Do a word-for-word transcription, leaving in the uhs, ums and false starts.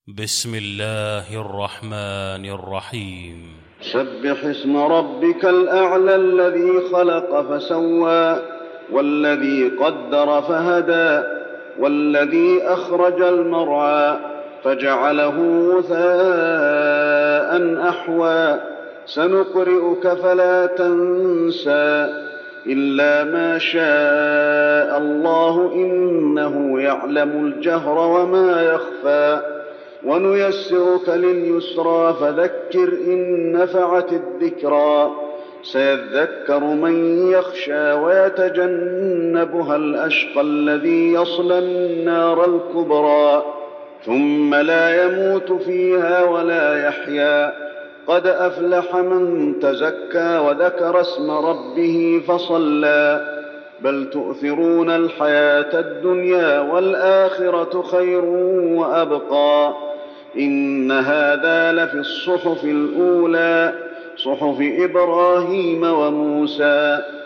بسم الله الرحمن الرحيم. سبح اسم ربك الأعلى الذي خلق فسوى والذي قدر فهدى والذي أخرج المرعى فجعله غثاء أحوى سنقرئك فلا تنسى إلا ما شاء الله إنه يعلم الجهر وما يخفى ونيسرك لليسرى فذكر إن نفعت الذكرى سيذكر من يخشى ويتجنبها الأشقى الذي يصلى النار الكبرى ثم لا يموت فيها ولا يحيا قد أفلح من تزكى وذكر اسم ربه فصلى بل تؤثرون الحياة الدنيا والآخرة خير وأبقى إن هذا لفي الصحف الأولى صحف إبراهيم وموسى.